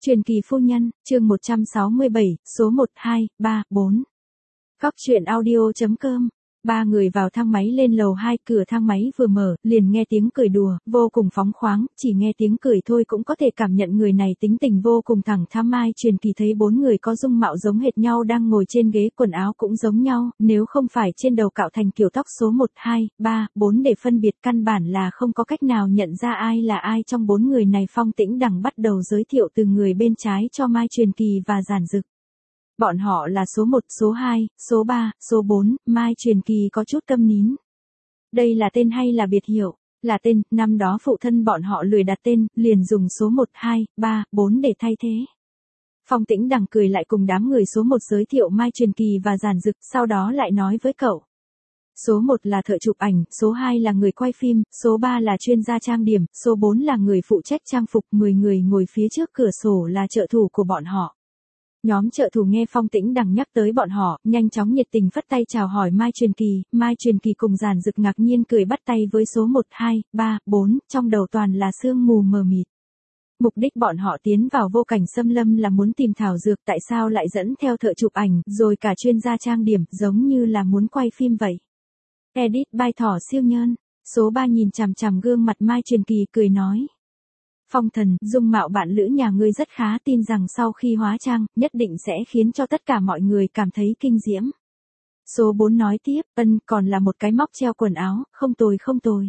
Truyền kỳ phu nhân, chương 167, số 1, 2, 3, 4. Góc truyện audio.com. Ba người vào thang máy lên lầu 2, cửa thang máy vừa mở, liền nghe tiếng cười đùa, vô cùng phóng khoáng, chỉ nghe tiếng cười thôi cũng có thể cảm nhận người này tính tình vô cùng thẳng thắn. Mai Truyền Kỳ thấy bốn người có dung mạo giống hệt nhau đang ngồi trên ghế, quần áo cũng giống nhau, nếu không phải trên đầu cạo thành kiểu tóc số 1, 2, 3, 4 để phân biệt, căn bản là không có cách nào nhận ra ai là ai trong bốn người này. Phong Tĩnh Đằng bắt đầu giới thiệu từng người bên trái cho Mai Truyền Kỳ và Giản Dực. Bọn họ là số 1, số 2, số 3, số 4, Mai Truyền Kỳ có chút câm nín. Đây là tên hay là biệt hiệu? Là tên, năm đó phụ thân bọn họ lười đặt tên, liền dùng số 1, 2, 3, 4 để thay thế. Phong Tĩnh Đằng cười lại cùng đám người số 1 giới thiệu Mai Truyền Kỳ và Giản Dực, sau đó lại nói với cậu. Số 1 là thợ chụp ảnh, số 2 là người quay phim, số 3 là chuyên gia trang điểm, số 4 là người phụ trách trang phục, 10 người ngồi phía trước cửa sổ là trợ thủ của bọn họ. Nhóm trợ thủ nghe Phong Tĩnh Đằng nhắc tới bọn họ, nhanh chóng nhiệt tình phất tay chào hỏi Mai Truyền Kỳ. Mai Truyền Kỳ cùng Giản Dực ngạc nhiên cười bắt tay với số 1, 2, 3, 4, trong đầu toàn là sương mù mờ mịt. Mục đích bọn họ tiến vào Vô Cảnh Xâm Lâm là muốn tìm thảo dược, tại sao lại dẫn theo thợ chụp ảnh, rồi cả chuyên gia trang điểm, giống như là muốn quay phim vậy. Edit by Thỏ Siêu Nhơn. Số 3 nhìn chằm chằm gương mặt Mai Truyền Kỳ cười nói. Phong thần, dung mạo bạn lữ nhà ngươi rất khá, tin rằng sau khi hóa trang, nhất định sẽ khiến cho tất cả mọi người cảm thấy kinh diễm. Số 4 nói tiếp, còn là một cái móc treo quần áo, không tồi không tồi.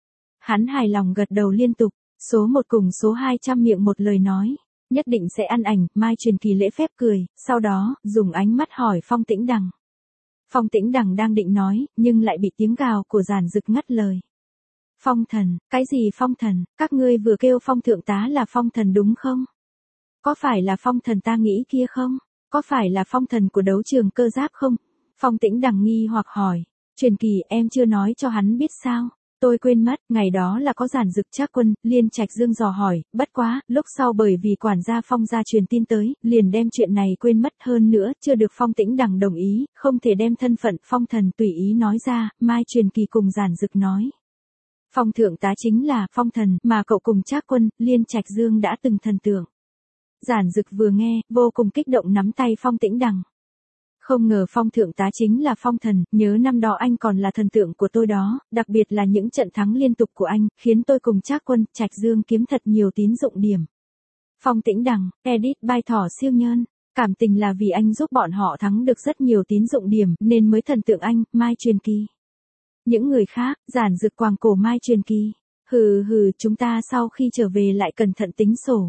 Hắn hài lòng gật đầu liên tục, số 1 cùng số 2 chăm miệng một lời nói, nhất định sẽ ăn ảnh. Mai Truyền Kỳ lễ phép cười, sau đó, dùng ánh mắt hỏi Phong Tĩnh Đằng. Phong Tĩnh Đằng đang định nói, nhưng lại bị tiếng gào của Giản Dực ngắt lời. Phong thần, cái gì phong thần, các ngươi vừa kêu Phong thượng tá là phong thần đúng không? Có phải là phong thần ta nghĩ kia không? Có phải là phong thần của đấu trường cơ giáp không? Phong Tĩnh Đằng nghi hoặc hỏi. Truyền Kỳ, em chưa nói cho hắn biết sao? Tôi quên mất, ngày đó là có Giản Dực, Trác Quân, Liên Trạch Dương dò hỏi, bất quá, lúc sau bởi vì quản gia Phong gia truyền tin tới, liền đem chuyện này quên mất, hơn nữa, chưa được Phong Tĩnh Đằng đồng ý, không thể đem thân phận phong thần tùy ý nói ra. Mai Truyền Kỳ cùng Giản Dực nói. Phong thượng tá chính là phong thần mà cậu cùng Trác Quân, Liên Trạch Dương đã từng thần tượng. Giản Dực vừa nghe, vô cùng kích động nắm tay Phong Tĩnh Đằng. Không ngờ Phong thượng tá chính là phong thần, nhớ năm đó anh còn là thần tượng của tôi đó, đặc biệt là những trận thắng liên tục của anh, khiến tôi cùng Trác Quân, Trạch Dương kiếm thật nhiều tín dụng điểm. Phong Tĩnh Đằng, edit by Thỏ Siêu Nhơn. Cảm tình là vì anh giúp bọn họ thắng được rất nhiều tín dụng điểm, nên mới thần tượng anh. Mai Truyền Kỳ. Những người khác, Giản Dực quàng cổ Mai Truyền Kỳ. Hừ, chúng ta sau khi trở về lại cẩn thận tính sổ.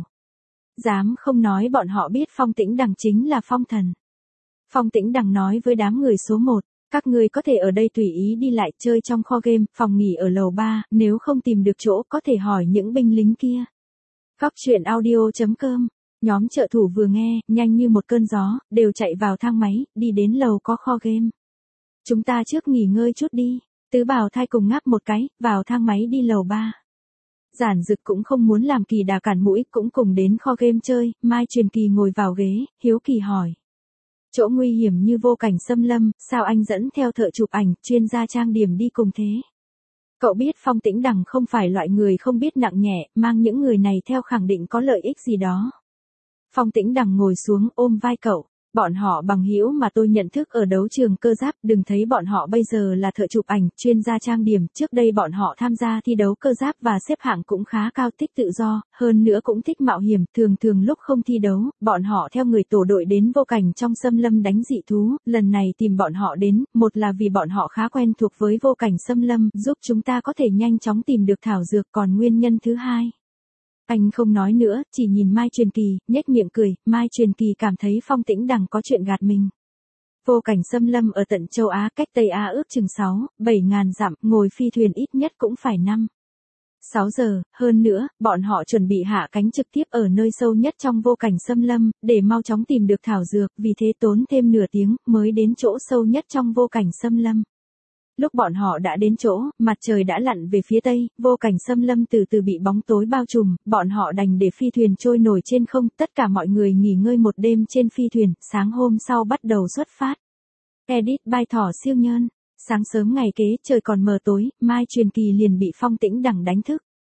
Dám không nói bọn họ biết Phong Tĩnh Đằng chính là phong thần. Phong Tĩnh Đằng nói với đám người số 1, các ngươi có thể ở đây tùy ý đi lại chơi trong kho game, phòng nghỉ ở lầu 3, nếu không tìm được chỗ có thể hỏi những binh lính kia. Góc truyện audio.com. Nhóm trợ thủ vừa nghe, nhanh như một cơn gió, đều chạy vào thang máy, đi đến lầu có kho game. Chúng ta trước nghỉ ngơi chút đi. Tứ Bảo Thai cùng ngáp một cái, vào thang máy đi lầu 3. Giản Dực cũng không muốn làm kỳ đà cản mũi, cũng cùng đến kho game chơi. Mai Truyền Kỳ ngồi vào ghế, hiếu kỳ hỏi. Chỗ nguy hiểm như Vô Cảnh Xâm Lâm, sao anh dẫn theo thợ chụp ảnh, chuyên gia trang điểm đi cùng thế? Cậu biết Phong Tĩnh Đằng không phải loại người không biết nặng nhẹ, mang những người này theo khẳng định có lợi ích gì đó. Phong Tĩnh Đằng ngồi xuống ôm vai cậu. Bọn họ bằng hữu mà tôi nhận thức ở đấu trường cơ giáp, đừng thấy bọn họ bây giờ là thợ chụp ảnh, chuyên gia trang điểm, trước đây bọn họ tham gia thi đấu cơ giáp và xếp hạng cũng khá cao, thích tự do, hơn nữa cũng thích mạo hiểm, thường lúc không thi đấu, bọn họ theo người tổ đội đến Vô Cảnh trong xâm lâm đánh dị thú, lần này tìm bọn họ đến, một là vì bọn họ khá quen thuộc với Vô Cảnh xâm lâm, giúp chúng ta có thể nhanh chóng tìm được thảo dược, còn nguyên nhân thứ hai. Anh không nói nữa, chỉ nhìn Mai Truyền Kỳ, nhếch miệng cười. Mai Truyền Kỳ cảm thấy Phong Tĩnh Đằng có chuyện gạt mình. Vô Cảnh Xâm Lâm ở tận châu Á, cách Tây Á ước chừng 7 ngàn dặm, ngồi phi thuyền ít nhất cũng phải 6 giờ, hơn nữa, bọn họ chuẩn bị hạ cánh trực tiếp ở nơi sâu nhất trong Vô Cảnh Xâm Lâm, để mau chóng tìm được thảo dược, vì thế tốn thêm nửa tiếng, mới đến chỗ sâu nhất trong Vô Cảnh Xâm Lâm. Lúc bọn họ đã đến chỗ, mặt trời đã lặn về phía tây, Vô Cảnh Xâm Lâm từ từ bị bóng tối bao trùm, bọn họ đành để phi thuyền trôi nổi trên không, tất cả mọi người nghỉ ngơi một đêm trên phi thuyền, sáng hôm sau bắt đầu xuất phát. Edit by Thỏ Siêu Nhơn. Sáng sớm ngày kế, trời còn mờ tối, Mai Truyền Kỳ liền bị Phong Tĩnh Đằng đánh thức.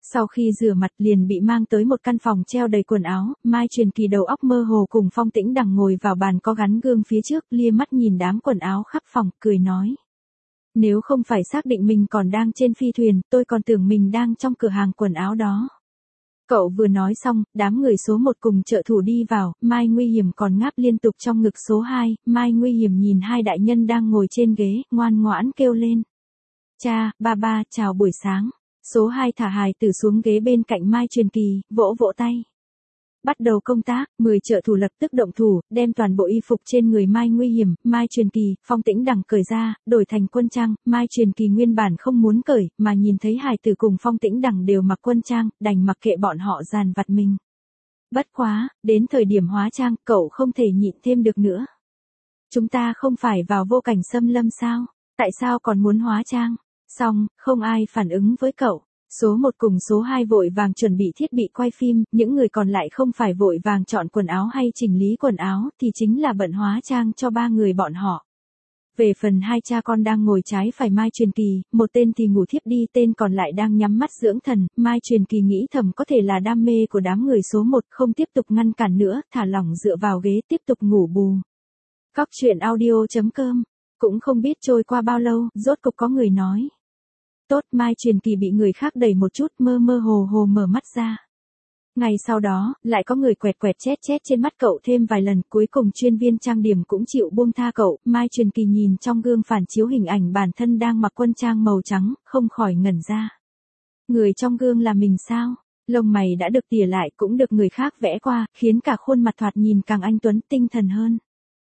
Sau khi rửa mặt liền bị mang tới một căn phòng treo đầy quần áo, Mai Truyền Kỳ đầu óc mơ hồ cùng Phong Tĩnh Đằng ngồi vào bàn có gắn gương phía trước, lia mắt nhìn đám quần áo khắp phòng, cười nói. Nếu không phải xác định mình còn đang trên phi thuyền, tôi còn tưởng mình đang trong cửa hàng quần áo đó. Cậu vừa nói xong, đám người số 1 cùng trợ thủ đi vào, Mai Nguy Hiểm còn ngáp liên tục trong ngực số 2, Mai Nguy Hiểm nhìn hai đại nhân đang ngồi trên ghế, ngoan ngoãn kêu lên. Cha, ba, chào buổi sáng. Số 2 thả hài tử xuống ghế bên cạnh Mai Truyền Kỳ, vỗ vỗ tay. Bắt đầu công tác, 10 trợ thủ lập tức động thủ, đem toàn bộ y phục trên người Mai Nguy Hiểm, Mai Truyền Kỳ, Phong Tĩnh Đằng cởi ra, đổi thành quân trang, Mai Truyền Kỳ nguyên bản không muốn cởi, mà nhìn thấy hài tử cùng Phong Tĩnh Đằng đều mặc quân trang, đành mặc kệ bọn họ dàn vặt mình. Bất quá, đến thời điểm hóa trang, cậu không thể nhịn thêm được nữa. Chúng ta không phải vào vô cảnh xâm lâm sao? Tại sao còn muốn hóa trang? Xong, không ai phản ứng với cậu. Số 1 cùng số 2 vội vàng chuẩn bị thiết bị quay phim, những người còn lại không phải vội vàng chọn quần áo hay chỉnh lý quần áo, thì chính là bận hóa trang cho ba người bọn họ. Về phần hai cha con đang ngồi trái phải Mai Truyền Kỳ, một tên thì ngủ thiếp đi, tên còn lại đang nhắm mắt dưỡng thần, Mai Truyền Kỳ nghĩ thầm có thể là đam mê của đám người số 1, không tiếp tục ngăn cản nữa, thả lỏng dựa vào ghế tiếp tục ngủ bù. Cóc truyện audio.com. Cũng không biết trôi qua bao lâu, rốt cục có người nói. Tốt, Mai Truyền Kỳ bị người khác đẩy một chút, mơ mơ hồ hồ mở mắt ra. Ngày sau đó, lại có người quẹt quẹt chét trên mắt cậu thêm vài lần, cuối cùng chuyên viên trang điểm cũng chịu buông tha cậu. Mai Truyền Kỳ nhìn trong gương phản chiếu hình ảnh bản thân đang mặc quân trang màu trắng, không khỏi ngẩn ra. Người trong gương là mình sao? Lông mày đã được tỉa lại, cũng được người khác vẽ qua, khiến cả khuôn mặt thoạt nhìn càng anh tuấn tinh thần hơn.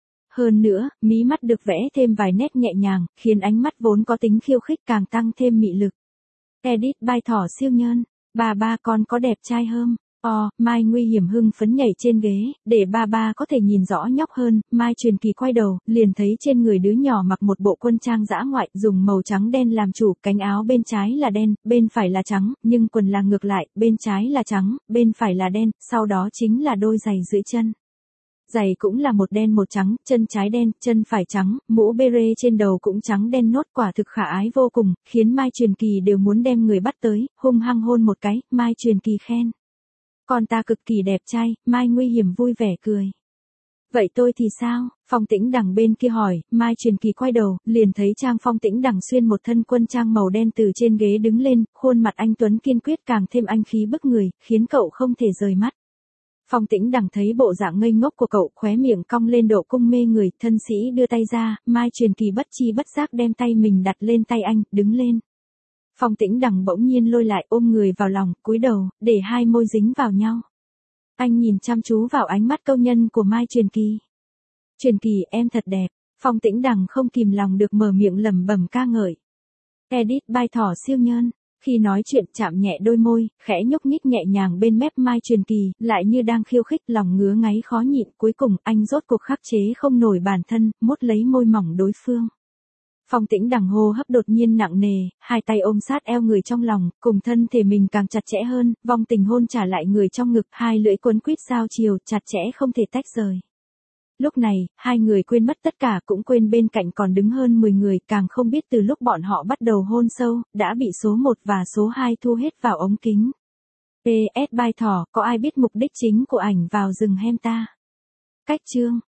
Hơn nữa, mí mắt được vẽ thêm vài nét nhẹ nhàng, khiến ánh mắt vốn có tính khiêu khích càng tăng thêm mị lực. Edit by Thỏ Siêu Nhân. Ba con có đẹp trai hơn. Mai Nguy Hiểm hưng phấn nhảy trên ghế, để ba có thể nhìn rõ nhóc hơn. Mai Truyền Kỳ quay đầu, liền thấy trên người đứa nhỏ mặc một bộ quân trang dã ngoại, dùng màu trắng đen làm chủ, cánh áo bên trái là đen, bên phải là trắng, nhưng quần là ngược lại, bên trái là trắng, bên phải là đen, sau đó chính là đôi giày dưới chân. Giày cũng là một đen một trắng, chân trái đen, chân phải trắng, mũ beret trên đầu cũng trắng đen nốt, quả thực khả ái vô cùng, khiến Mai Truyền Kỳ đều muốn đem người bắt tới, hung hăng hôn một cái. Mai Truyền Kỳ khen. Con ta cực kỳ đẹp trai. Mai Nguy Hiểm vui vẻ cười. Vậy tôi thì sao? Phong Tĩnh Đằng bên kia hỏi. Mai Truyền Kỳ quay đầu, liền thấy Trang Phong Tĩnh Đằng xuyên một thân quân trang màu đen từ trên ghế đứng lên, khuôn mặt anh tuấn kiên quyết càng thêm anh khí bức người, khiến cậu không thể rời mắt. Phong Tĩnh Đằng thấy bộ dạng ngây ngốc của cậu, khóe miệng cong lên độ cung mê người, thân sĩ đưa tay ra, Mai Truyền Kỳ bất chi bất giác đem tay mình đặt lên tay anh, đứng lên. Phong Tĩnh Đằng bỗng nhiên lôi lại, ôm người vào lòng, cúi đầu, để hai môi dính vào nhau. Anh nhìn chăm chú vào ánh mắt câu nhân của Mai Truyền Kỳ. Truyền Kỳ, em thật đẹp. Phong Tĩnh Đằng không kìm lòng được mở miệng lẩm bẩm ca ngợi. Edit by Thỏ Siêu Nhân. Khi nói chuyện chạm nhẹ đôi môi, khẽ nhúc nhích nhẹ nhàng bên mép Mai Truyền Kỳ, lại như đang khiêu khích, lòng ngứa ngáy khó nhịn, cuối cùng anh rốt cuộc khắc chế không nổi bản thân, mốt lấy môi mỏng đối phương. Phong Tĩnh Đằng hô hấp đột nhiên nặng nề, hai tay ôm sát eo người trong lòng, cùng thân thể mình càng chặt chẽ hơn, vong tình hôn trả lại người trong ngực, hai lưỡi quấn quýt giao chiều, chặt chẽ không thể tách rời. Lúc này, hai người quên mất tất cả, cũng quên bên cạnh còn đứng hơn 10 người, càng không biết từ lúc bọn họ bắt đầu hôn sâu, đã bị số 1 và số 2 thu hết vào ống kính. PS by Thỏ, có ai biết mục đích chính của ảnh vào rừng Hemta? Cách chương